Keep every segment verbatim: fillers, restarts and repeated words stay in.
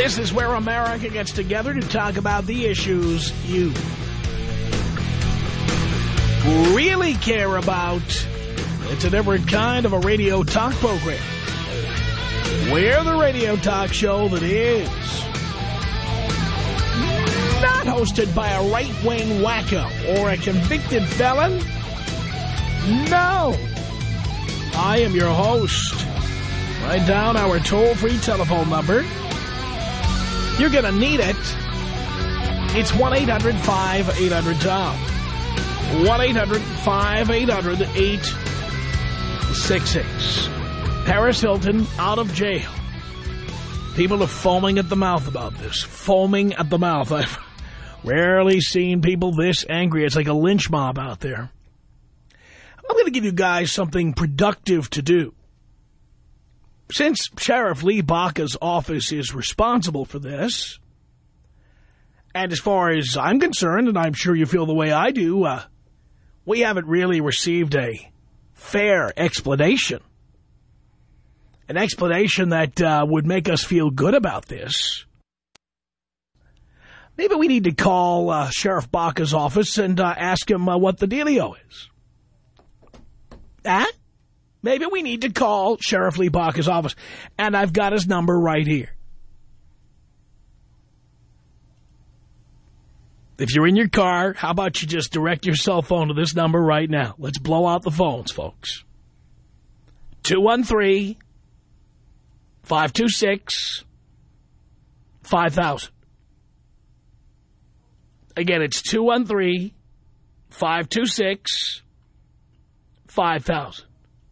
This is where America gets together to talk about the issues you really care about. It's a different kind of a radio talk program. We're the radio talk show that is not hosted by a right-wing wacko or a convicted felon. No. I am your host. Write down our toll-free telephone number. You're going to need it. It's one eight hundred five eight hundred Tom. one eight hundred five eight hundred eight six six. Paris Hilton out of jail. People are foaming at the mouth about this. Foaming at the mouth. I've rarely seen people this angry. It's like a lynch mob out there. I'm going to give you guys something productive to do. Since Sheriff Lee Baca's office is responsible for this, and as far as I'm concerned, and I'm sure you feel the way I do, uh, we haven't really received a fair explanation. An explanation that uh, would make us feel good about this. Maybe we need to call uh, Sheriff Baca's office and uh, ask him uh, what the dealio is. Huh? Maybe we need to call Sheriff Lee Baca's office. And I've got his number right here. If you're in your car, how about you just direct your cell phone to this number right now? Let's blow out the phones, folks. two one three, five two six, five thousand. Again, it's two one three, five two six, five thousand.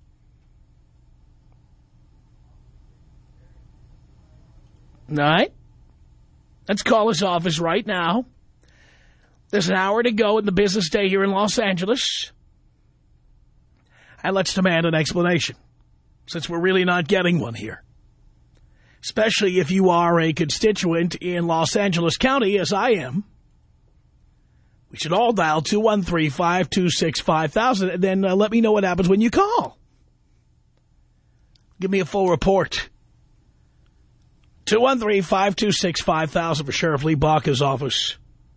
All right? Let's call his office right now. There's an hour to go in the business day here in Los Angeles. And let's demand an explanation, since we're really not getting one here. Especially if you are a constituent in Los Angeles County, as I am. We should all dial two one three, five two six, five thousand, and then uh, let me know what happens when you call. Give me a full report. two one three, five two six, five thousand for Sheriff Lee Baca's office.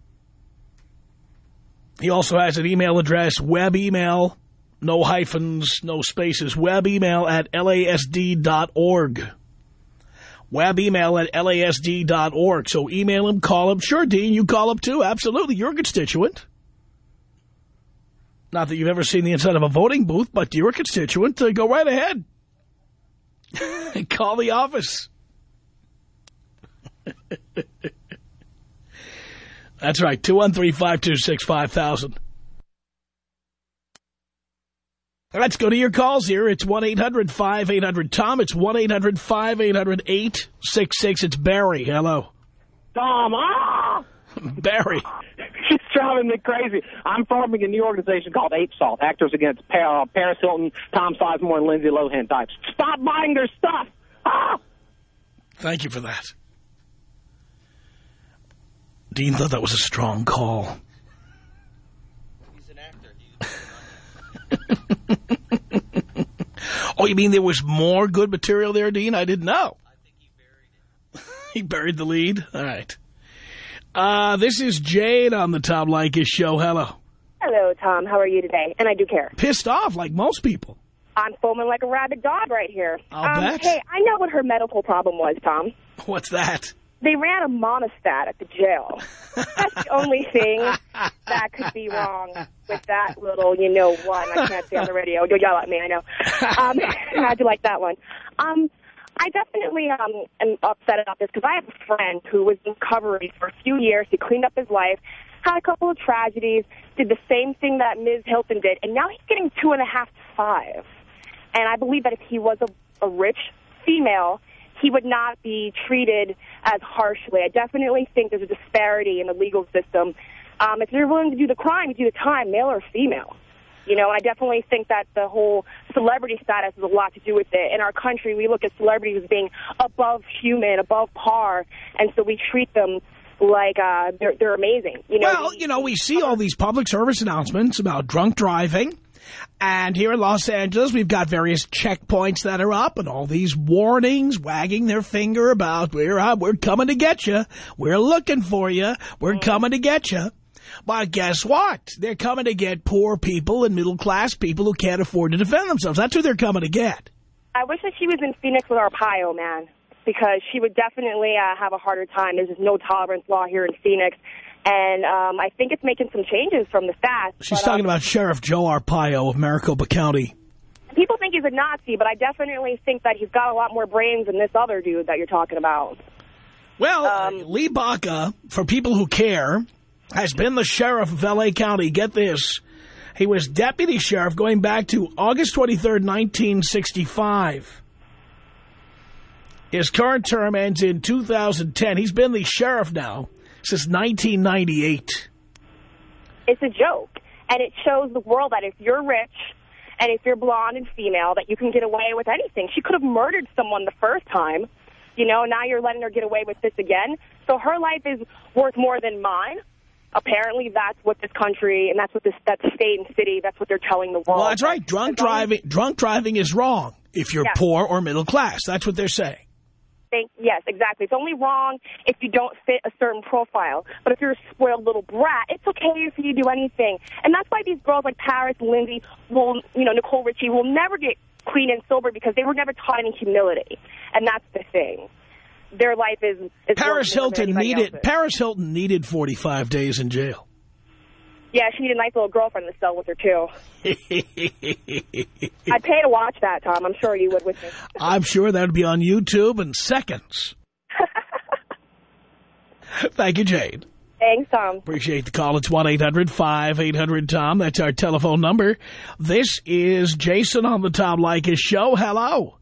He also has an email address, web email, no hyphens, no spaces, web email at L A S D dot org. Web email at L A S D dot org. So email him, call him. Sure, Dean, you call him too. Absolutely, you're a constituent. Not that you've ever seen the inside of a voting booth, but you're a constituent. Uh, go right ahead. Call the office. That's right, two one three, five two six, five thousand. Let's go to your calls here. It's one eight hundred, five eight hundred, Tom. It's one eight hundred, five eight hundred, eight six six. It's Barry. Hello. Tom, ah! Barry. She's driving me crazy. I'm forming a new organization called Ape Salt, Actors Against uh, Paris Hilton, Tom Sizemore, and Lindsay Lohan types. Stop buying their stuff! Ah! Thank you for that. Dean thought that was a strong call. He's an actor. Oh, you mean there was more good material there, Dean? I didn't know. I think he buried it. He buried the lead? All right. Uh, this is Jade on the Tom Leykis show. Hello. Hello, Tom. How are you today? And I do care. Pissed off like most people. I'm foaming like a rabid dog right here. I'll um, bet. Hey, I know what her medical problem was, Tom. What's that? They ran a monostat at the jail. That's the only thing that could be wrong with that little, you know what, I can't say on the radio. You'll yell at me, I know. Um, I had to like that one. Um, I definitely um, am upset about this because I have a friend who was in recovery for a few years. He cleaned up his life, had a couple of tragedies, did the same thing that Miz Hilton did, and now he's getting two and a half to five. And I believe that if he was a, a rich female, he would not be treated as harshly. I definitely think there's a disparity in the legal system. Um, if you're willing to do the crime, you do the time, male or female. You know, and I definitely think that the whole celebrity status has a lot to do with it. In our country, we look at celebrities as being above human, above par, and so we treat them like uh, they're, they're amazing. You know, well, you know, we see all these public service announcements about drunk driving, And here in Los Angeles, we've got various checkpoints that are up and all these warnings wagging their finger about, we're, uh, we're coming to get you. We're looking for you. We're coming to get you. But guess what? They're coming to get poor people and middle-class people who can't afford to defend themselves. That's who they're coming to get. I wish that she was in Phoenix with Arpaio, man, because she would definitely uh, have a harder time. There's just no tolerance law here in Phoenix. And um, I think it's making some changes from the stats. She's but, talking um, about Sheriff Joe Arpaio of Maricopa County. People think he's a Nazi, but I definitely think that he's got a lot more brains than this other dude that you're talking about. Well, Um, Lee Baca, for people who care, has been the sheriff of L A County. Get this. He was deputy sheriff going back to August twenty-third, nineteen sixty-five. His current term ends in two thousand ten. He's been the sheriff now since nineteen ninety-eight. It's a joke. And it shows the world that if you're rich and if you're blonde and female, that you can get away with anything. She could have murdered someone the first time. You know, now you're letting her get away with this again. So her life is worth more than mine. Apparently, that's what this country, and that's what this that state and city, that's what they're telling the world. Well, that's right. Drunk driving, drunk driving is wrong if you're Yeah. poor or middle class. That's what they're saying. Think, yes, exactly. It's only wrong if you don't fit a certain profile. But if you're a spoiled little brat, it's okay if you do anything. And that's why these girls like Paris, Lindsay, will, you know, Nicole Richie will never get clean and sober because they were never taught any humility. And that's the thing. Their life is... is Paris Hilton needed else's. Paris Hilton needed forty-five days in jail. Yeah, she needed a nice little girlfriend to cell with her, too. I'd pay to watch that, Tom. I'm sure you would with me. I'm sure that would be on YouTube in seconds. Thank you, Jade. Thanks, Tom. Appreciate the call. It's one eight hundred five eight hundred Tom. That's our telephone number. This is Jason on the Tom Leykis Show. Hello.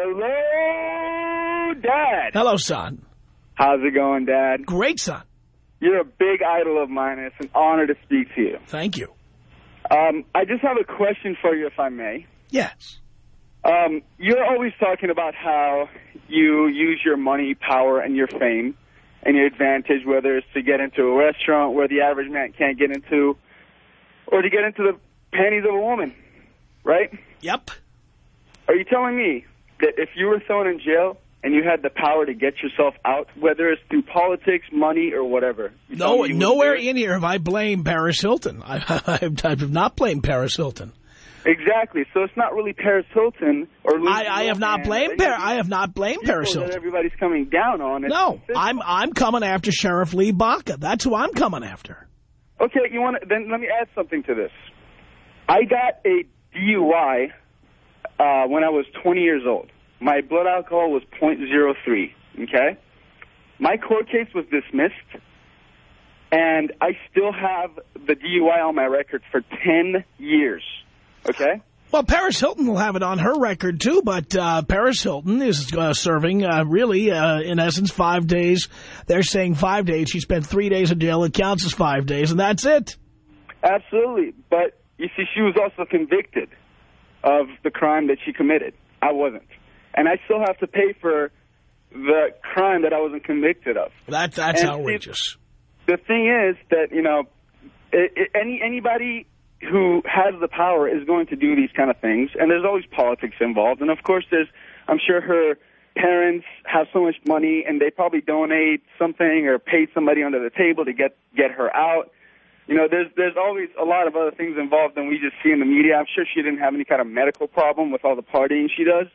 Hello, Dad. Hello, son. How's it going, Dad? Great, son. You're a big idol of mine, and it's an honor to speak to you. Thank you. Um, I just have a question for you, if I may. Yes. Um, you're always talking about how you use your money, power, and your fame and your advantage, whether it's to get into a restaurant where the average man can't get into, or to get into the panties of a woman, right? Yep. Are you telling me that if you were thrown in jail and you had the power to get yourself out, whether it's through politics, money, or whatever? No, nowhere in here have I blamed Paris Hilton. I, I, I have not blamed Paris Hilton. Exactly. So it's not really Paris Hilton or Lindsay I, I have not Lohan. blamed Paris. I have not blamed Paris That Hilton. everybody's coming down on. It's No, I'm I'm coming after Sheriff Lee Baca. That's who I'm coming after. Okay, you want to, then let me add something to this. I got a D U I uh, when I was twenty years old. My blood alcohol was point zero three, okay? My court case was dismissed, and I still have the D U I on my record for ten years, okay? Well, Paris Hilton will have it on her record, too, but uh, Paris Hilton is uh, serving, uh, really, uh, in essence, five days. They're saying five days. She spent three days in jail. It counts as five days, and that's it. Absolutely. But, you see, she was also convicted of the crime that she committed. I wasn't. And I still have to pay for the crime that I wasn't convicted of. That, that's And outrageous. The thing is that, you know, it, it, any anybody who has the power is going to do these kind of things, and there's always politics involved. And, of course, there's, I'm sure her parents have so much money, and they probably donate something or pay somebody under the table to get, get her out. You know, there's there's always a lot of other things involved than we just see in the media. I'm sure she didn't have any kind of medical problem with all the partying she does.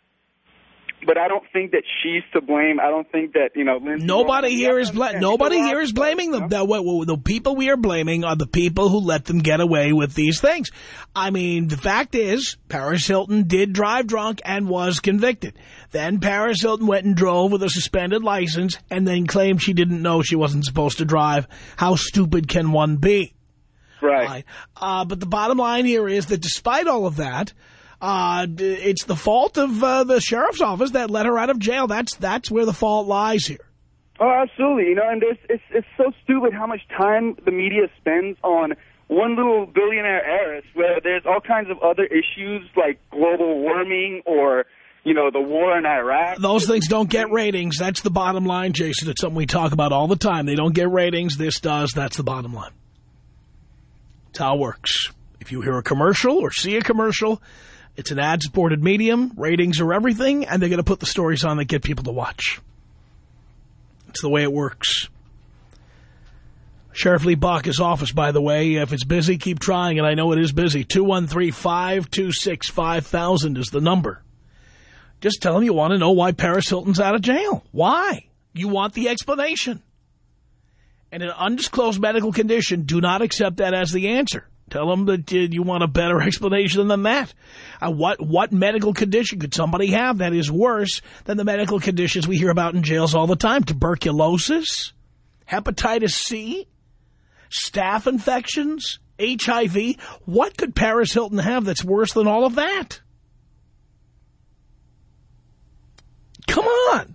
But I don't think that she's to blame. I don't think that, you know, Lindsay Nobody Lohan, here yeah, is I bla understand. nobody She's a here rock is star, blaming you them. know? The, what- the people we are blaming are the people who let them get away with these things. I mean, the fact is, Paris Hilton did drive drunk and was convicted. Then Paris Hilton went and drove with a suspended license and then claimed she didn't know she wasn't supposed to drive. How stupid can one be? Right. Right. Uh, but the bottom line here is that despite all of that, uh, it's the fault of uh, the sheriff's office that let her out of jail. That's that's where the fault lies here. Oh, absolutely. You know, and there's, it's it's so stupid how much time the media spends on one little billionaire heiress, where there's all kinds of other issues like global warming or, you know, the war in Iraq. Those things don't get ratings. That's the bottom line, Jason. It's something we talk about all the time. They don't get ratings. This does. That's the bottom line. That's how it works. If you hear a commercial or see a commercial, it's an ad-supported medium, ratings are everything, and they're going to put the stories on that get people to watch. It's the way it works. Sheriff Lee Baca's office, by the way, if it's busy, keep trying, and I know it is busy. two one three, five two six, five thousand is the number. Just tell him you want to know why Paris Hilton's out of jail. Why? You want the explanation. And an undisclosed medical condition, do not accept that as the answer. Tell them that uh, you want a better explanation than that. Uh, what what medical condition could somebody have that is worse than the medical conditions we hear about in jails all the time? Tuberculosis, hepatitis C, staph infections, H I V. What could Paris Hilton have that's worse than all of that? Come on.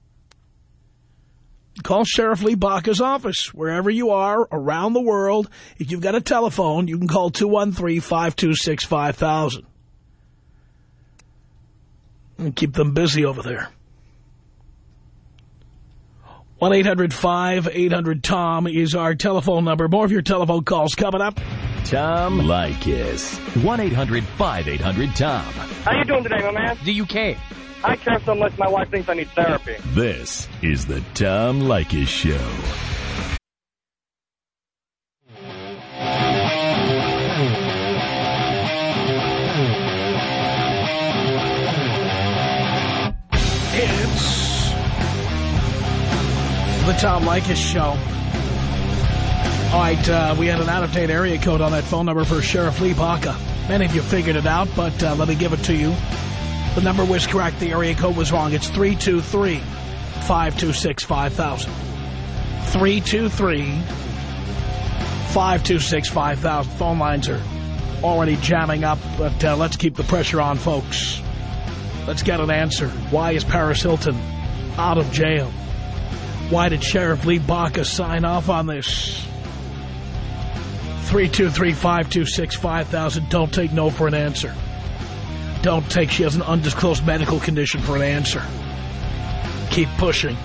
Call Sheriff Lee Baca's office, wherever you are, around the world. If you've got a telephone, you can call two one three, five two six, five thousand. And keep them busy over there. one eight hundred, five eight hundred, T O M is our telephone number. More of your telephone calls coming up. Tom Leykis. one eight hundred, five eight hundred, T O M. How you doing today, my man? Do you care? I care so much my wife thinks I need therapy. This is the Tom Leykis Show. It's the Tom Leykis Show. All right, uh, we had an out-of-date area code on that phone number for Sheriff Lee Baca. Many of you figured it out, but uh, let me give it to you. The number was correct. The area code was wrong. It's three two three, five two six, five thousand. three two three, five two six, five thousand. Phone lines are already jamming up, but uh, let's keep the pressure on, folks. Let's get an answer. Why is Paris Hilton out of jail? Why did Sheriff Lee Baca sign off on this? three two three, five two six, five thousand. Don't take no for an answer. Don't take she has an undisclosed medical condition for an answer. Keep pushing.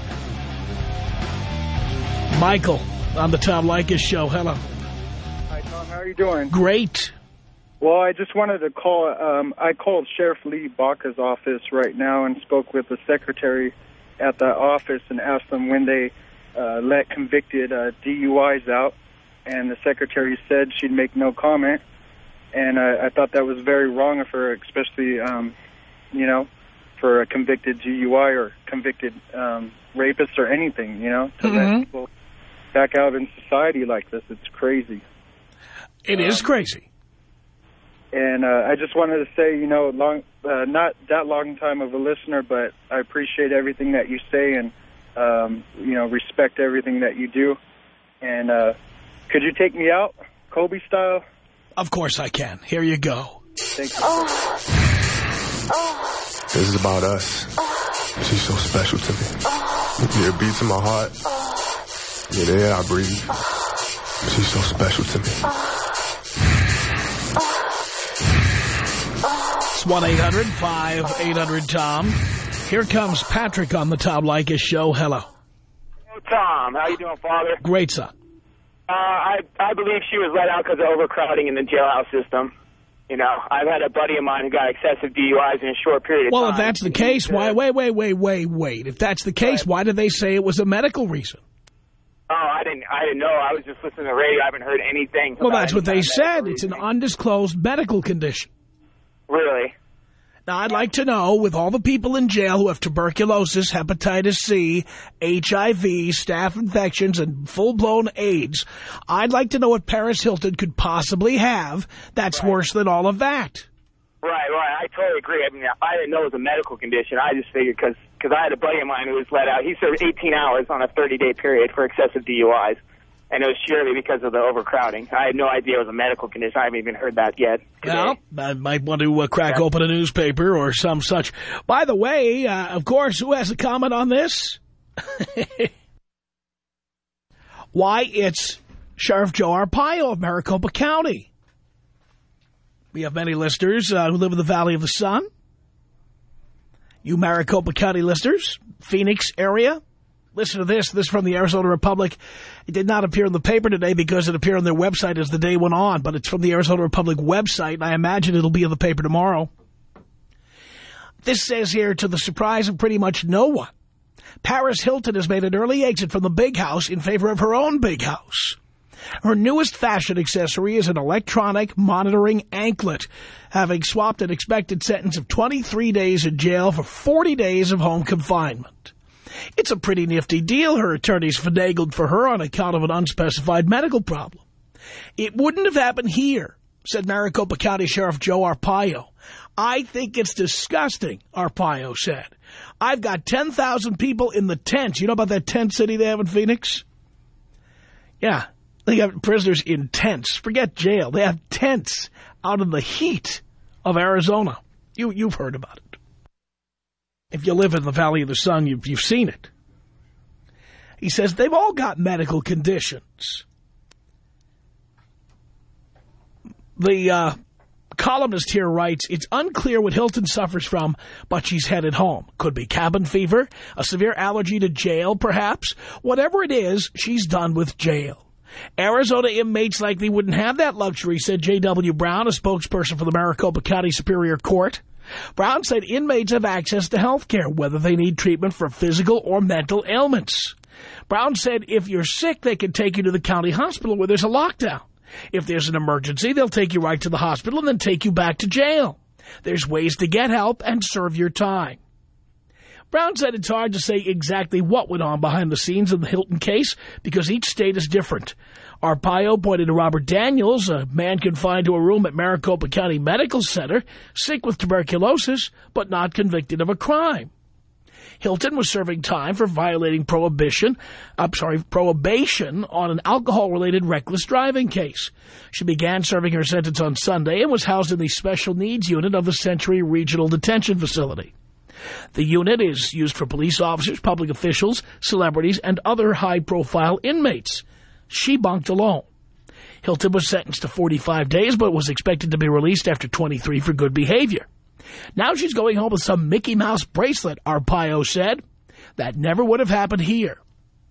Michael on the Tom Leykis Show. Hello. Hi, Tom. How are you doing? Great. Well, I just wanted to call. Um, I called Sheriff Lee Baca's office right now and spoke with the secretary at that office and asked them when they uh, let convicted uh, D U Is out. And the secretary said she'd make no comment. And uh, I thought that was very wrong of her, especially, um, you know, for a convicted G U I or convicted um, rapist or anything, you know, to mm-hmm. let people back out in society like this. It's crazy. It um, is crazy. And uh, I just wanted to say, you know, long, uh, not that long time of a listener, but I appreciate everything that you say and, um, you know, respect everything that you do. And uh, could you take me out, Kobe style? Of course I can. Here you go. Thank you. Oh. Oh. This is about us. Oh. She's so special to me. Oh. Yeah, it beats in my heart. Oh. Yeah, the air I breathe. Oh. She's so special to me. Oh. It's one eight hundred, five eight hundred, Tom. Here comes Patrick on the Tom Leykis Show. Hello. Hello, Tom. How you doing, Father? Great, son. Uh, I I believe she was let out because of overcrowding in the jailhouse system. You know, I've had a buddy of mine who got excessive D U Is in a short period of well, time. Well, if that's the case, why, wait, wait, wait, wait, wait. If that's the case, right. Why did they say it was a medical reason? Oh, I didn't I didn't know. I was just listening to the radio. I haven't heard anything. Well, that's what they said. It's an undisclosed medical condition. Really? Now, I'd like to know, with all the people in jail who have tuberculosis, hepatitis C, H I V, staph infections, and full-blown AIDS, I'd like to know what Paris Hilton could possibly have that's right. worse than all of that. Right, right. I totally agree. I mean, I didn't know it was a medical condition. I just figured because because I had a buddy of mine who was let out. He served eighteen hours on a thirty-day period for excessive D U Is. And it was surely because of the overcrowding. I had no idea it was a medical condition. I haven't even heard that yet. Today. Well, I might want to uh, crack yeah. open a newspaper or some such. By the way, uh, of course, who has a comment on this? Why, it's Sheriff Joe Arpaio of Maricopa County. We have many listeners uh, who live in the Valley of the Sun. You Maricopa County listeners, Phoenix area, Listen to this. This is from the Arizona Republic. It did not appear in the paper today because it appeared on their website as the day went on, but it's from the Arizona Republic website, and I imagine it'll be in the paper tomorrow. This says here, to the surprise of pretty much no one, Paris Hilton has made an early exit from the big house in favor of her own big house. Her newest fashion accessory is an electronic monitoring anklet, having swapped an expected sentence of twenty-three days in jail for forty days of home confinement. It's a pretty nifty deal her attorneys finagled for her on account of an unspecified medical problem. It wouldn't have happened here, said Maricopa County Sheriff Joe Arpaio. I think it's disgusting, Arpaio said. I've got ten thousand people in the tents. You know about that tent city they have in Phoenix? Yeah, they have prisoners in tents. Forget jail. They have tents out in the heat of Arizona. You, you've heard about it. If you live in the Valley of the Sun, you've, you've seen it. He says they've all got medical conditions. The uh, columnist here writes, it's unclear what Hilton suffers from, but she's headed home. Could be cabin fever, a severe allergy to jail, perhaps. Whatever it is, she's done with jail. Arizona inmates likely wouldn't have that luxury, said J W Brown, a spokesperson for the Maricopa County Superior Court. Brown said inmates have access to health care, whether they need treatment for physical or mental ailments. Brown said if you're sick, they can take you to the county hospital where there's a lockdown. If there's an emergency, they'll take you right to the hospital and then take you back to jail. There's ways to get help and serve your time. Brown said it's hard to say exactly what went on behind the scenes in the Hilton case because each state is different. Arpaio pointed to Robert Daniels, a man confined to a room at Maricopa County Medical Center, sick with tuberculosis, but not convicted of a crime. Hilton was serving time for violating prohibition, I'm sorry, probation on an alcohol-related reckless driving case. She began serving her sentence on Sunday and was housed in the special needs unit of the Century Regional Detention Facility. The unit is used for police officers, public officials, celebrities, and other high-profile inmates. She bunked alone. Hilton was sentenced to forty-five days, but was expected to be released after twenty-three for good behavior. Now she's going home with some Mickey Mouse bracelet, Arpaio said. That never would have happened here.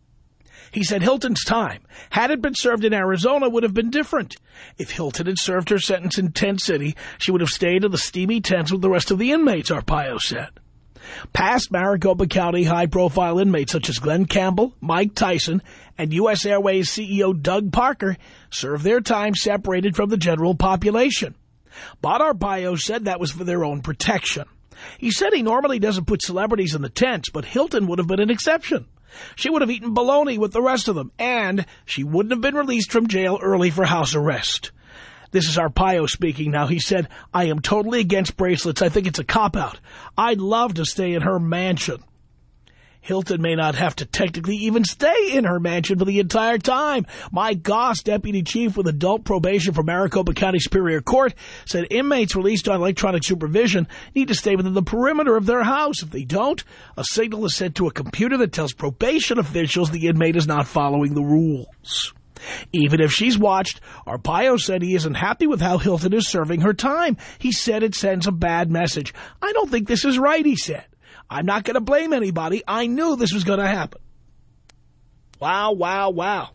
He said Hilton's time, had it been served in Arizona, would have been different. If Hilton had served her sentence in Tent City, she would have stayed in the steamy tents with the rest of the inmates, Arpaio said. Past Maricopa County high-profile inmates such as Glenn Campbell, Mike Tyson, and U S Airways C E O Doug Parker served their time separated from the general population. But Arpaio said that was for their own protection. He said he normally doesn't put celebrities in the tents, but Hilton would have been an exception. She would have eaten bologna with the rest of them, and she wouldn't have been released from jail early for house arrest. This is Arpaio speaking now. He said, I am totally against bracelets. I think it's a cop-out. I'd love to stay in her mansion. Hilton may not have to technically even stay in her mansion for the entire time. Mike Goss, deputy chief with adult probation for Maricopa County Superior Court, said inmates released on electronic supervision need to stay within the perimeter of their house. If they don't, a signal is sent to a computer that tells probation officials the inmate is not following the rules. Even if she's watched, Arpaio said he isn't happy with how Hilton is serving her time. He said it sends a bad message. I don't think this is right, he said. I'm not going to blame anybody. I knew this was going to happen. Wow, wow, wow.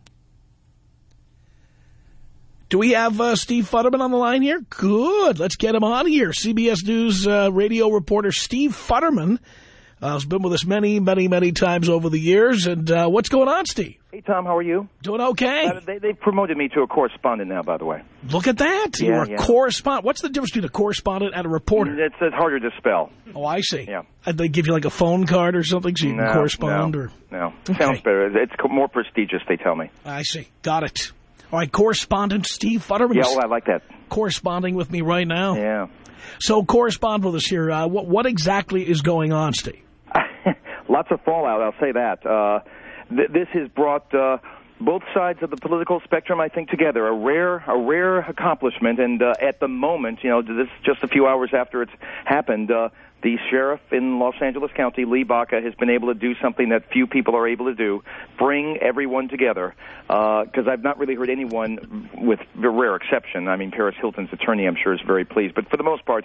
Do we have uh, Steve Futterman on the line here? Good. Let's get him on here. C B S News uh, radio reporter Steve Futterman uh, has been with us many, many, many times over the years. And uh, what's going on, Steve? Hey, Tom, how are you? Doing okay. Uh, they, they've promoted me to a correspondent now, by the way. Look at that. Yeah, You're a yeah. correspondent. What's the difference between a correspondent and a reporter? It's, it's harder to spell. Oh, I see. Yeah. And they give you like a phone card or something so you no, can correspond? No, or no. Okay. Sounds better. It's more prestigious, they tell me. I see. Got it. All right, correspondent Steve Futterman. Yeah, well, I like that. Corresponding with me right now. Yeah. So correspond with us here. Uh, what, what exactly is going on, Steve? Lots of fallout, I'll say that. Uh, th this has brought uh, both sides of the political spectrum, I think, together. A rare, a rare accomplishment. And uh, at the moment, you know, this just a few hours after it's happened, uh, the sheriff in Los Angeles County, Lee Baca, has been able to do something that few people are able to do, bring everyone together. Because uh, I've not really heard anyone, with a rare exception, I mean, Paris Hilton's attorney, I'm sure, is very pleased. But for the most part,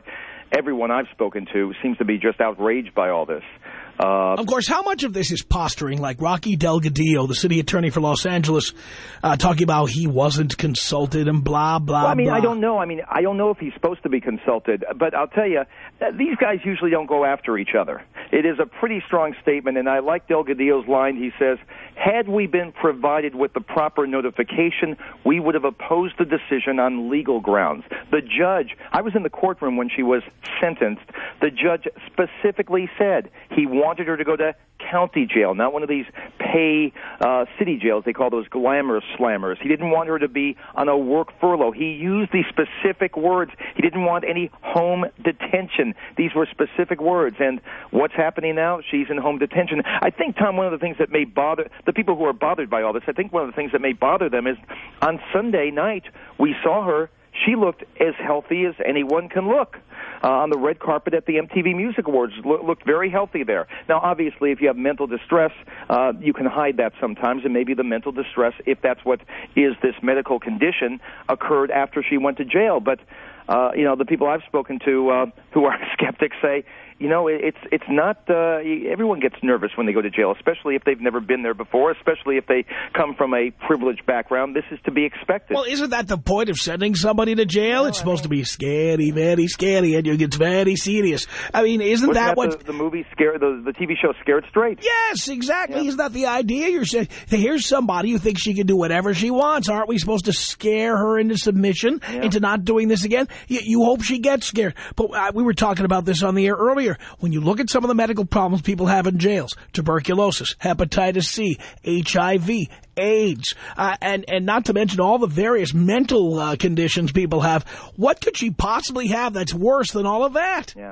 everyone I've spoken to seems to be just outraged by all this. Uh, of course, how much of this is posturing, like Rocky Delgadillo, the city attorney for Los Angeles, uh, talking about he wasn't consulted and blah, blah, well, I mean, blah. I don't know. I mean, I don't know if he's supposed to be consulted, but I'll tell you, these guys usually don't go after each other. It is a pretty strong statement, and I like Delgadillo's line. He says, had we been provided with the proper notification, we would have opposed the decision on legal grounds. The judge, I was in the courtroom when she was sentenced. The judge specifically said he wanted her to go to county jail, not one of these pay uh, city jails. They call those glamour slammers. He didn't want her to be on a work furlough. He used these specific words. He didn't want any home detention. These were specific words. And what's happening now? She's in home detention. I think, Tom, one of the things that may bother the people who are bothered by all this, I think one of the things that may bother them is on Sunday night we saw her. She looked as healthy as anyone can look. Uh, on the red carpet at the M T V Music Awards, lo- looked very healthy there. Now, obviously, if you have mental distress, uh, you can hide that sometimes, and maybe the mental distress, if that's what is this medical condition, occurred after she went to jail. But, uh, you know, the people I've spoken to uh, who are skeptics say, you know, it's it's not, uh, everyone gets nervous when they go to jail, especially if they've never been there before, especially if they come from a privileged background. This is to be expected. Well, isn't that the point of sending somebody to jail? No, it's I supposed mean, to be scary, very scary, and it gets very serious. I mean, isn't that, that what... The, the movie, Scared, the, the T V show Scared Straight? Yes, exactly. Yeah. Isn't that the idea? You're saying, here's somebody who thinks she can do whatever she wants. Aren't we supposed to scare her into submission, yeah. into not doing this again? You, you hope she gets scared. But uh, we were talking about this on the air earlier. When you look at some of the medical problems people have in jails, tuberculosis, hepatitis C, H I V, AIDS, uh, and, and not to mention all the various mental uh, conditions people have, what could she possibly have that's worse than all of that? Yeah.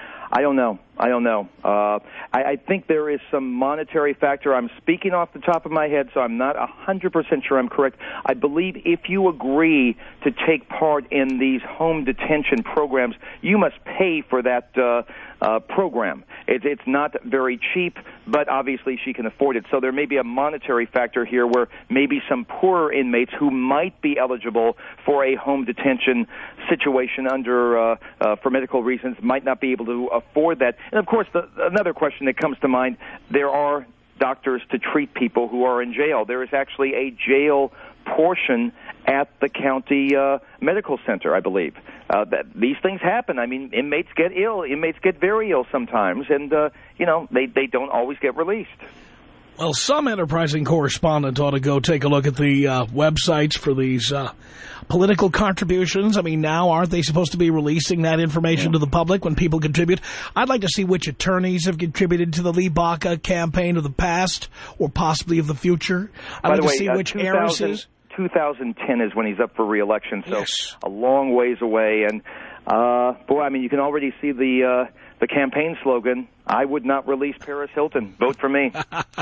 I don't know. I don't know. Uh, I, I think there is some monetary factor. I'm speaking off the top of my head, so I'm not one hundred percent sure I'm correct. I believe if you agree to take part in these home detention programs, you must pay for that uh, uh, program. It, it's not very cheap, but obviously she can afford it. So there may be a monetary factor here where maybe some poorer inmates who might be eligible for a home detention situation under uh, uh, for medical reasons might not be able to afford that. And, of course, the, another question that comes to mind, there are doctors to treat people who are in jail. There is actually a jail portion at the county uh, medical center, I believe. Uh, that these things happen. I mean, inmates get ill. Inmates get very ill sometimes, and, uh, you know, they, they don't always get released. Well, some enterprising correspondent ought to go take a look at the uh, websites for these uh, political contributions. I mean, now aren't they supposed to be releasing that information yeah. to the public when people contribute? I'd like to see which attorneys have contributed to the Lee Baca campaign of the past or possibly of the future. I'd By like the to way, see uh, which heiresses. two thousand ten is when he's up for re-election, so yes. a long ways away. And, uh, boy, I mean, you can already see the... Uh, The campaign slogan, I would not release Paris Hilton. Vote for me.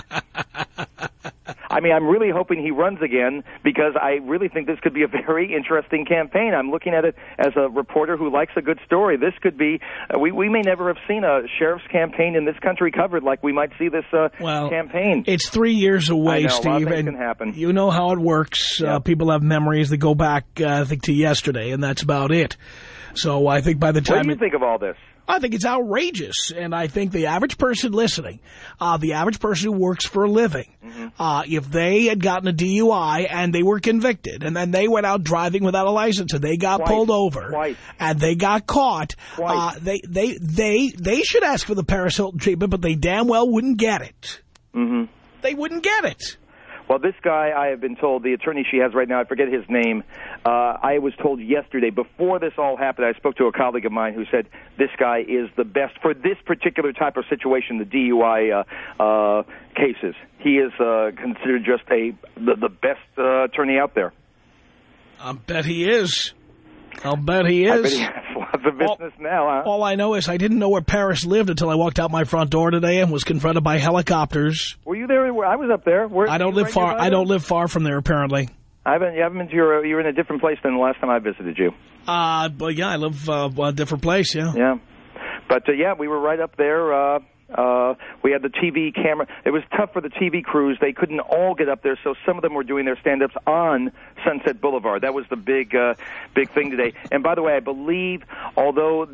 I mean, I'm really hoping he runs again because I really think this could be a very interesting campaign. I'm looking at it as a reporter who likes a good story. This could be, uh, we, we may never have seen a sheriff's campaign in this country covered like we might see this uh, well, campaign. It's three years away, I know, Steve. A lot of things and can happen. You know how it works. Yep. Uh, people have memories that go back, uh, I think, to yesterday, and that's about it. So I think by the time... What do you it, think of all this? I think it's outrageous, and I think the average person listening, uh, the average person who works for a living, mm-hmm. uh, if they had gotten a D U I and they were convicted, and then they went out driving without a license and they got Twice. pulled over, Twice. and they got caught, uh, they, they, they, they should ask for the Paris Hilton treatment, but they damn well wouldn't get it. Mm-hmm. They wouldn't get it. Well, this guy, I have been told, the attorney she has right now, I forget his name, uh, I was told yesterday, before this all happened, I spoke to a colleague of mine who said this guy is the best for this particular type of situation, the D U I uh, uh, cases. He is uh, considered just a the, the best uh, attorney out there. I bet he is. I'll bet he is. I bet he has lots of business all, now, huh? All I know is I didn't know where Paris lived until I walked out my front door today and was confronted by helicopters. Were you there? I was up there. Where, I don't live far. I don't live far from there, apparently. I haven't. You haven't been to your. You're in a different place than the last time I visited you. Uh, but yeah, I live uh, a different place. Yeah. Yeah, but uh, yeah, we were right up there. Uh, Uh, we had the T V camera. It was tough for the T V crews. They couldn't all get up there, so some of them were doing their stand-ups on Sunset Boulevard. That was the big, uh, big thing today. And by the way, I believe, although the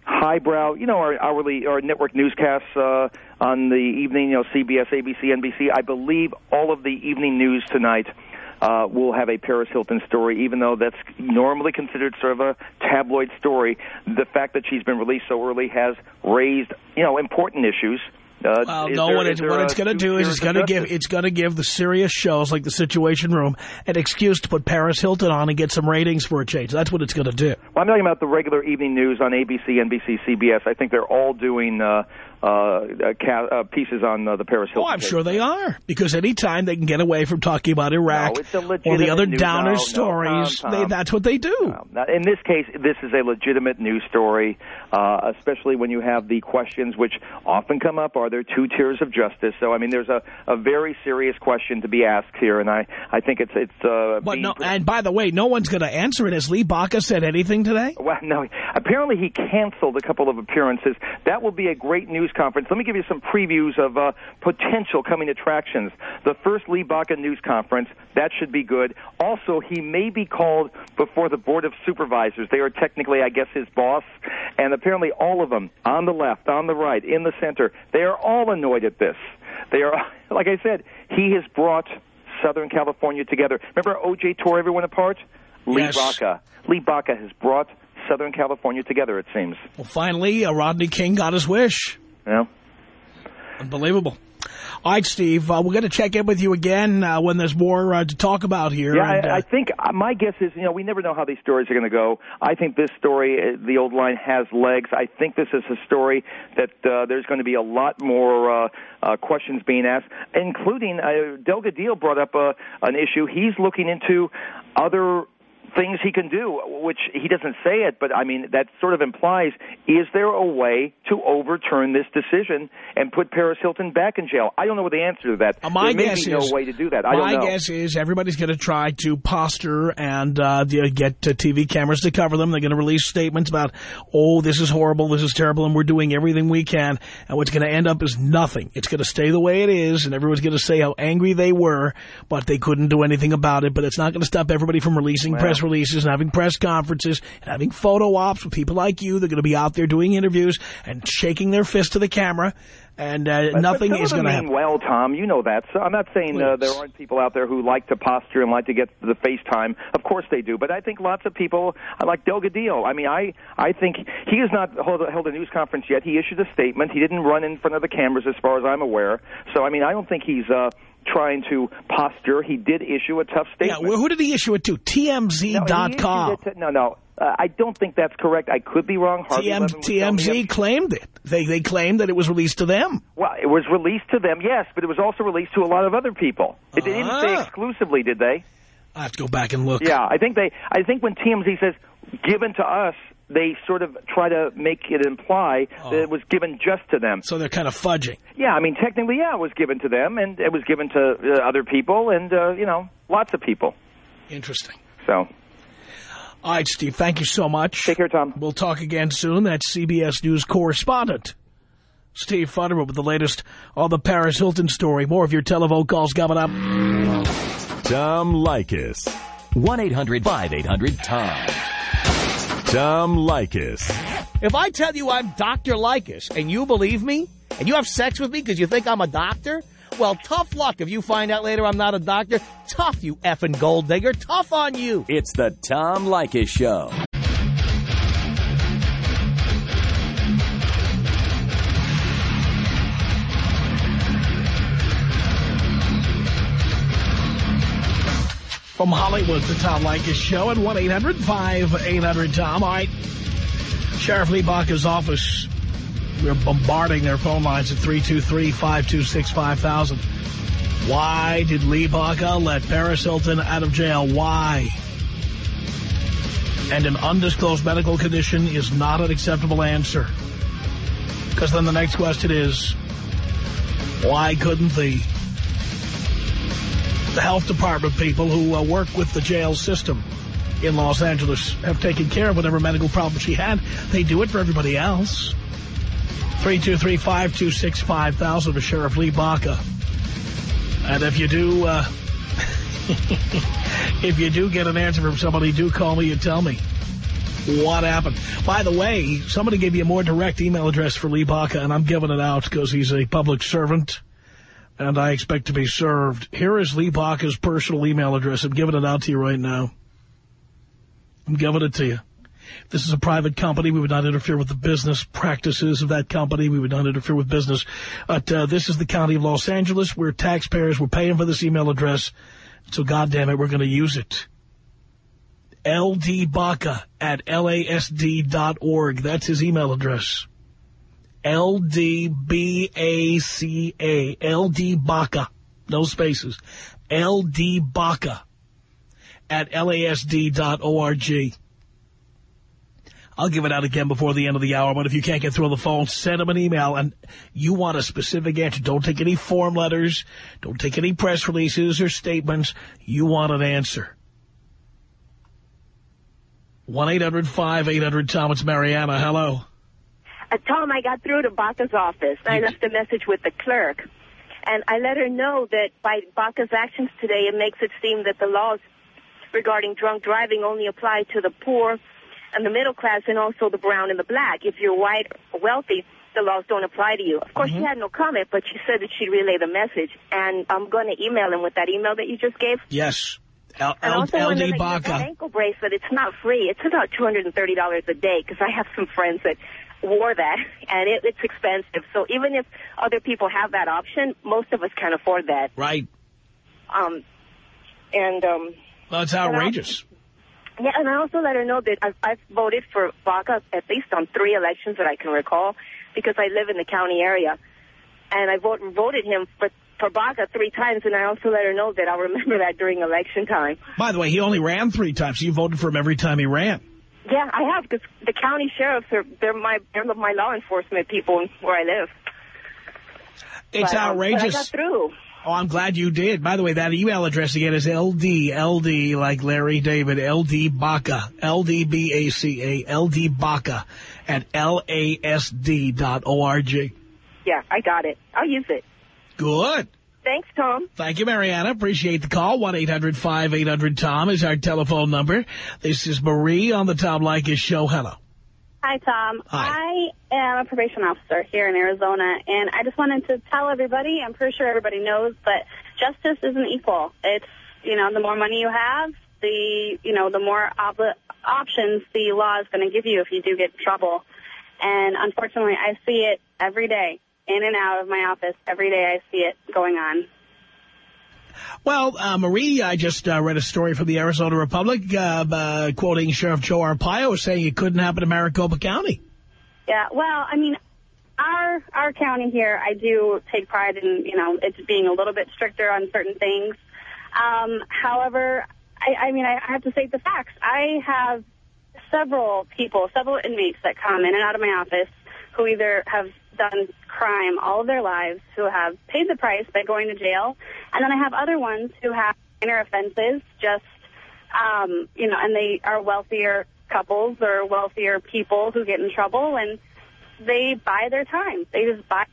highbrow, you know, our hourly or network newscasts uh, on the evening, you know, C B S, A B C, N B C. I believe all of the evening news tonight uh, will have a Paris Hilton story, even though that's normally considered sort of a tabloid story. The fact that she's been released so early has raised, you know, important issues. Uh, well, no, there, what, it, what it's going to do is it's going to give it's going to give the serious shows like The Situation Room an excuse to put Paris Hilton on and get some ratings for a change. That's what it's going to do. Well, I'm talking about the regular evening news on A B C, N B C, C B S. I think they're all doing uh, uh, ca uh, pieces on uh, the Paris Hilton. Oh, I'm case. sure they are, because anytime they can get away from talking about Iraq no, it's a or the other news. downer no, stories, no, Tom, Tom. They, that's what they do. No, not, in this case, this is a legitimate news story, uh, especially when you have the questions which often come up: are there two tiers of justice? So, I mean, there's a, a very serious question to be asked here, and I, I think it's it's. Uh, but no, and by the way, no one's going to answer it. Has Lee Baca said anything today? Well, no. Apparently, he canceled a couple of appearances. That will be a great news conference. Let me give you some previews of uh, potential coming attractions. The first Lee Baca news conference, that should be good. Also, he may be called before the Board of Supervisors. They are technically, I guess, his boss, and apparently all of them, on the left, on the right, in the center, they are all annoyed at this. They are, like I said, he has brought Southern California together. Remember O J tore everyone apart? Lee Yes. Baca. Lee Baca has brought Southern California together, it seems. Well, finally, uh, Rodney King got his wish. Yeah. Unbelievable. All right, Steve, uh, we're going to check in with you again uh, when there's more uh, to talk about here. Yeah, and, uh, I, I think uh, my guess is, you know, we never know how these stories are going to go. I think this story, uh, the old line, has legs. I think this is a story that uh, there's going to be a lot more uh, uh, questions being asked, including uh, Delgadillo brought up uh, an issue. He's looking into other things he can do, which he doesn't say it, but I mean, that sort of implies, is there a way to overturn this decision and put Paris Hilton back in jail? I don't know what the answer to that. Uh, my there may guess be no is, way to do that. I my don't know. guess is everybody's going to try to posture and uh, get uh, T V cameras to cover them. They're going to release statements about, oh, this is horrible, this is terrible, and we're doing everything we can. And what's going to end up is nothing. It's going to stay the way it is, and everyone's going to say how angry they were, but they couldn't do anything about it. But it's not going to stop everybody from releasing Well. press releases and having press conferences and having photo ops with people like you. They're going to be out there doing interviews and shaking their fist to the camera, and uh, But, nothing but is going to happen. Well, Tom, you know that. So I'm not saying uh, there aren't people out there who like to posture and like to get the FaceTime. Of course they do. But I think lots of people, like Delgadillo, I mean, I, I think he has not held, held a news conference yet. He issued a statement. He didn't run in front of the cameras as far as I'm aware. So, I mean, I don't think he's uh, trying to posture. He did issue a tough statement. Yeah, well, who did he issue it to? T M Z dot com. No, to, no, no. Uh, I don't think that's correct. I could be wrong. Harvey T M, Levin would T M Z tell me. claimed it. They they claimed that it was released to them. Well, it was released to them, yes, but it was also released to a lot of other people. It they didn't say Ah. exclusively, did they? I have to go back and look. Yeah, I think they. I think when T M Z says given to us, they sort of try to make it imply Oh. that it was given just to them. So they're kind of fudging. Yeah, I mean, technically, yeah, it was given to them, and it was given to uh, other people, and, uh, you know, lots of people. Interesting. So. All right, Steve, thank you so much. Take care, Tom. We'll talk again soon. That's C B S News correspondent Steve Futterman with the latest on the Paris Hilton story. More of your telephone calls coming up. Tom Leykis. one eight hundred five eight hundred Tom. Tom Leykis. If I tell you I'm Doctor Leykis and you believe me, and you have sex with me because you think I'm a doctor, well, tough luck if you find out later I'm not a doctor. Tough, you effing gold digger. Tough on you. It's the Tom Leykis Show. From Hollywood, the Tom Leykis Show at one eight hundred five eight hundred Tom. All right. Sheriff Lee Baca's office, we're bombarding their phone lines at three two three, five two six, five thousand. Why did Lee Baca let Paris Hilton out of jail? Why? And an undisclosed medical condition is not an acceptable answer. Because then the next question is, why couldn't the, the health department people who uh, work with the jail system in Los Angeles have taken care of whatever medical problem she had? They do it for everybody else. three two three, five two six, five thousand for Sheriff Lee Baca. And if you do, uh, if you do get an answer from somebody, do call me and tell me. what happened. By the way, somebody gave me a more direct email address for Lee Baca, and I'm giving it out because he's a public servant, and I expect to be served. Here is Lee Baca's personal email address. I'm giving it out to you right now. I'm giving it to you. This is a private company. We would not interfere with the business practices of that company. We would not interfere with business. But uh, this is the county of Los Angeles. We're taxpayers. We're paying for this email address. So, goddamn it, we're going to use it. L D Baca at L A S D dot org. That's his email address. L D B A C A. L D Baca. No spaces. L D Baca at L A S D dot org. I'll give it out again before the end of the hour, but if you can't get through on the phone, send them an email, and you want a specific answer. Don't take any form letters. Don't take any press releases or statements. You want an answer. one eight hundred five eight hundred Tom. It's Mariana. Hello. Uh, Tom, I got through to Baca's office. I left a message with the clerk, and I let her know that by Baca's actions today, it makes it seem that the laws regarding drunk driving only apply to the poor and the middle class and also the brown and the black. If you're white or wealthy, the laws don't apply to you. Of course, mm-hmm. she had no comment, but she said that she'd relay the message. And I'm going to email him with that email that you just gave. Yes. L and also L D Baca. That ankle bracelet, it's not free. It's about two hundred thirty dollars a day because I have some friends that wore that, and it, it's expensive. So even if other people have that option, most of us can't afford that. Right. Um, and... um. Well, it's outrageous. Yeah, and I also let her know that I've, I've voted for Baca at least on three elections that I can recall because I live in the county area. And I vote, voted him for, for Baca three times, and I also let her know that I'll remember that during election time. By the way, he only ran three times. So you voted for him every time he ran. Yeah, I have, because the county sheriffs, are they're my, they're my law enforcement people where I live. It's but, outrageous. Um, but I got through. Oh, I'm glad you did. By the way, that email address again is L D, L D, like Larry David, L D Baca, L D B A C A, L D Baca at L A S D dot org. Yeah, I got it. I'll use it. Good. Thanks, Tom. Thank you, Mariana. Appreciate the call. one eight hundred five eight hundred Tom is our telephone number. This is Marie on the Tom Leykis Show. Hello. Hi, Tom. Hi. I am a probation officer here in Arizona, and I just wanted to tell everybody, I'm pretty sure everybody knows, but justice isn't equal. It's, you know, the more money you have, the, you know, the more ob options the law is going to give you if you do get in trouble. And unfortunately, I see it every day, in and out of my office. Every day I see it going on. Well, uh, Marie, I just uh, read a story from the Arizona Republic uh, uh, quoting Sheriff Joe Arpaio saying it couldn't happen in Maricopa County. Yeah, well, I mean, our our county here, I do take pride in, you know, it's being a little bit stricter on certain things. Um, however, I, I mean, I have to state the facts. I have several people, several inmates that come in and out of my office who either have done crime all of their lives, who have paid the price by going to jail, and then I have other ones who have minor offenses, just, um, you know, and they are wealthier couples or wealthier people who get in trouble, and they buy their time. They just buy.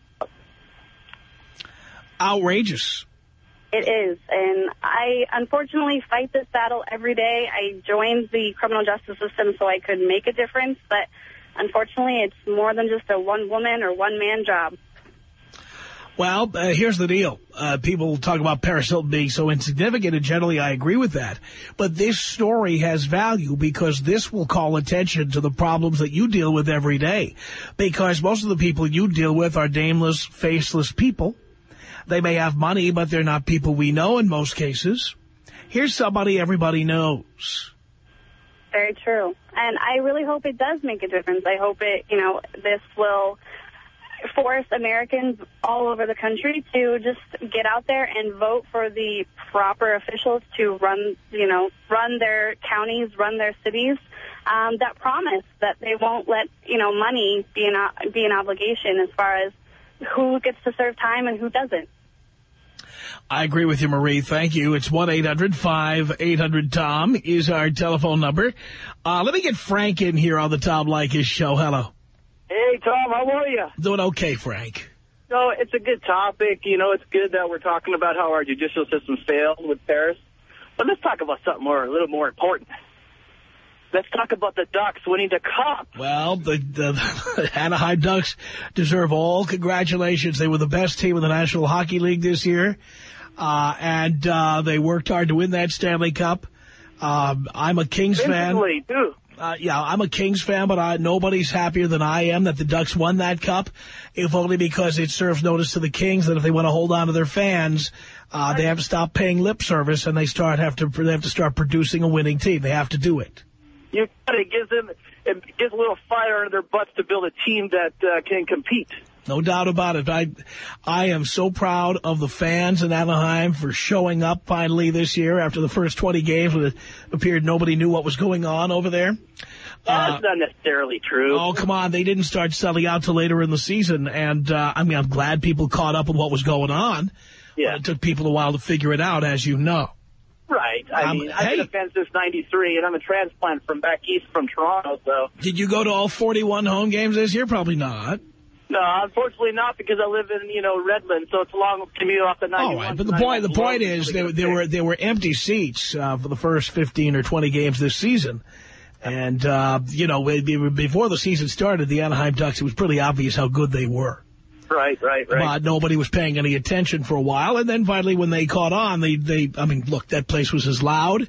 Outrageous. It is, and I unfortunately fight this battle every day. I joined the criminal justice system so I could make a difference, but unfortunately, it's more than just a one-woman or one-man job. Well, uh, here's the deal. Uh, people talk about Paris Hilton being so insignificant, and generally I agree with that. But this story has value because this will call attention to the problems that you deal with every day. Because most of the people you deal with are nameless, faceless people. They may have money, but they're not people we know in most cases. Here's somebody everybody knows. Very true. And I really hope it does make a difference. I hope it, you know, this will force Americans all over the country to just get out there and vote for the proper officials to run, you know, run their counties, run their cities, um, that promise that they won't let, you know, money be an, be an obligation as far as who gets to serve time and who doesn't. I agree with you, Marie. Thank you. It's one eight hundred five eight hundred Tom is our telephone number. Uh, let me get Frank in here on the Tom Leykis Show. Hello. Hey, Tom. How are you? Doing okay, Frank. So it's a good topic. You know, it's good that we're talking about how our judicial system failed with Paris. But let's talk about something more, a little more important. Let's talk about the Ducks winning the Cup. Well, the, the Anaheim Ducks deserve all congratulations. They were the best team in the National Hockey League this year, uh, and uh, they worked hard to win that Stanley Cup. Um, I'm a Kings fan. Too. Uh, yeah, I'm a Kings fan, but I, nobody's happier than I am that the Ducks won that cup, if only because it serves notice to the Kings that if they want to hold on to their fans, uh, they have to stop paying lip service and they start have to they have to start producing a winning team. They have to do it. You it gives them it gives a little fire under their butts to build a team that uh, can compete. No doubt about it. I I am so proud of the fans in Anaheim for showing up finally this year after the first twenty games when it appeared nobody knew what was going on over there. That's uh, not necessarily true. Oh, come on. They didn't start selling out till later in the season. And, uh, I mean, I'm glad people caught up with what was going on. Yeah. But it took people a while to figure it out, as you know. Right. I Um, mean, I've hey. been a fan since ninety-three, and I'm a transplant from back east from Toronto, so. Did you go to all forty-one home games this year? Probably not. No, unfortunately not, because I live in, you know, Redland, so it's a long commute off the ninety-one. All right, but the point the point is there, there were there were empty seats uh, for the first fifteen or twenty games this season. And, uh, you know, before the season started, the Anaheim Ducks, it was pretty obvious how good they were. Right, right, right. But nobody was paying any attention for a while. And then finally, when they caught on, they, they I mean, look, that place was as loud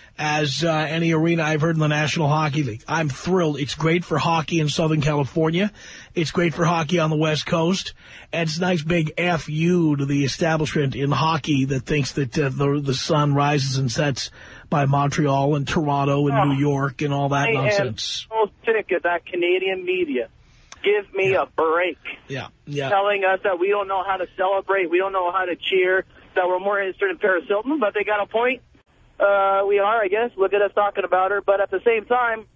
as uh, any arena I've heard in the National Hockey League. I'm thrilled. It's great for hockey in Southern California. It's great for hockey on the West Coast. And it's a nice big F U to the establishment in hockey that thinks that uh, the, the sun rises and sets by Montreal and Toronto and oh, New York and all that I nonsense. I am so sick of that Canadian media. Give me yeah. a break. Yeah, yeah. Telling us that we don't know how to celebrate, we don't know how to cheer, that we're more interested in Paris Hilton, but they got a point. Uh, we are, I guess. Look at us talking about her. But at the same time,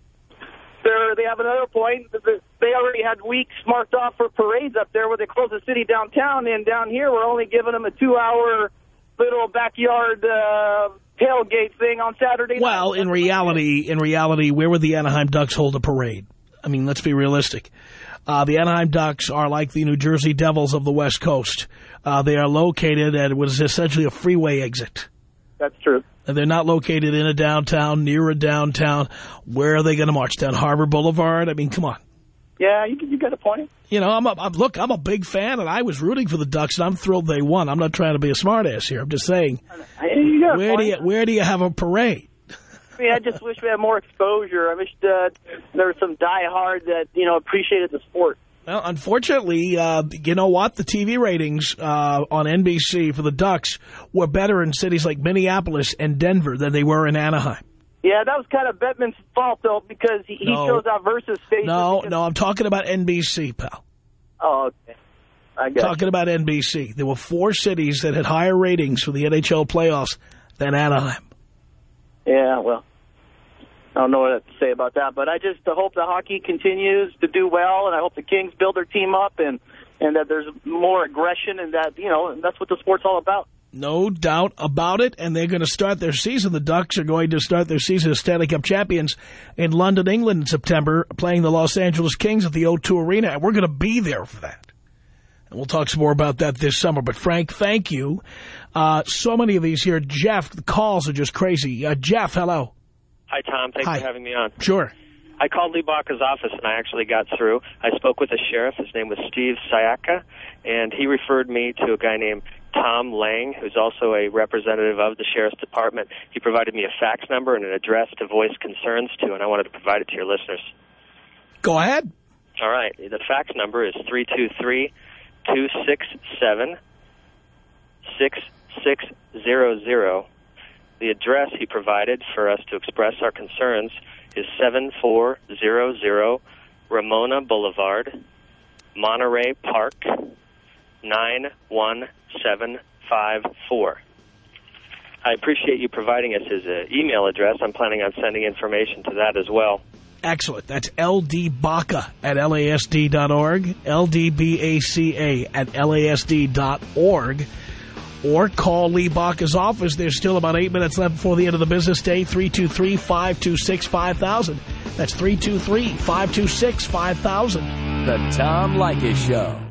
they're, they have another point. They already had weeks marked off for parades up there where they closed the city downtown. And down here, we're only giving them a two-hour little backyard uh, tailgate thing on Saturday night. Well, in reality, in reality, where would the Anaheim Ducks hold a parade? I mean, let's be realistic. Uh, the Anaheim Ducks are like the New Jersey Devils of the West Coast. Uh, they are located at what is essentially a freeway exit. That's true. And they're not located in a downtown, near a downtown. Where are they going to march? Down Harbor Boulevard? I mean, come on. Yeah, you, you got a point. You know, I'm a, I'm, look, I'm a big fan, and I was rooting for the Ducks, and I'm thrilled they won. I'm not trying to be a smartass here. I'm just saying, you got a where point. do you where do you have a parade? I mean, I just wish we had more exposure. I wish uh, there was some diehard that, you know, appreciated the sport. Well, unfortunately, uh, you know what? The T V ratings uh, on N B C for the Ducks were better in cities like Minneapolis and Denver than they were in Anaheim. Yeah, that was kind of Bettman's fault, though, because he, he No. chose out Versus Station. No, because... no, I'm talking about N B C, pal. Oh, okay. I got Talking you. about N B C. There were four cities that had higher ratings for the N H L playoffs than Anaheim. Yeah, well, I don't know what to say about that, but I just hope the hockey continues to do well, and I hope the Kings build their team up, and, and that there's more aggression, and that, you know, that's what the sport's all about. No doubt about it, and they're going to start their season. The Ducks are going to start their season as Stanley Cup champions in London, England in September, playing the Los Angeles Kings at the O two Arena, and we're going to be there for that. And we'll talk some more about that this summer. But, Frank, thank you. Uh, so many of these here. Jeff, the calls are just crazy. Uh, Jeff, hello. Hi, Tom. Thanks Hi. for having me on. Sure. I called Lee Baca's office, and I actually got through. I spoke with the sheriff. His name was Steve Sayaka, and he referred me to a guy named Tom Lang, who's also a representative of the Sheriff's Department. He provided me a fax number and an address to voice concerns to, and I wanted to provide it to your listeners. Go ahead. All right. The fax number is three two three, two six seven, six six zero zero. The address he provided for us to express our concerns is seven four zero zero Ramona Boulevard, Monterey Park, nine one seven five four. I appreciate you providing us his uh, email address. I'm planning on sending information to that as well. Excellent. That's L D Baca at L A S D dot org, L D B A C A at L A S D dot org. Or call Lee Baca's office. There's still about eight minutes left before the end of the business day. three two three, five two six, five thousand. That's three two three, five two six, five thousand. The Tom Leykis Show.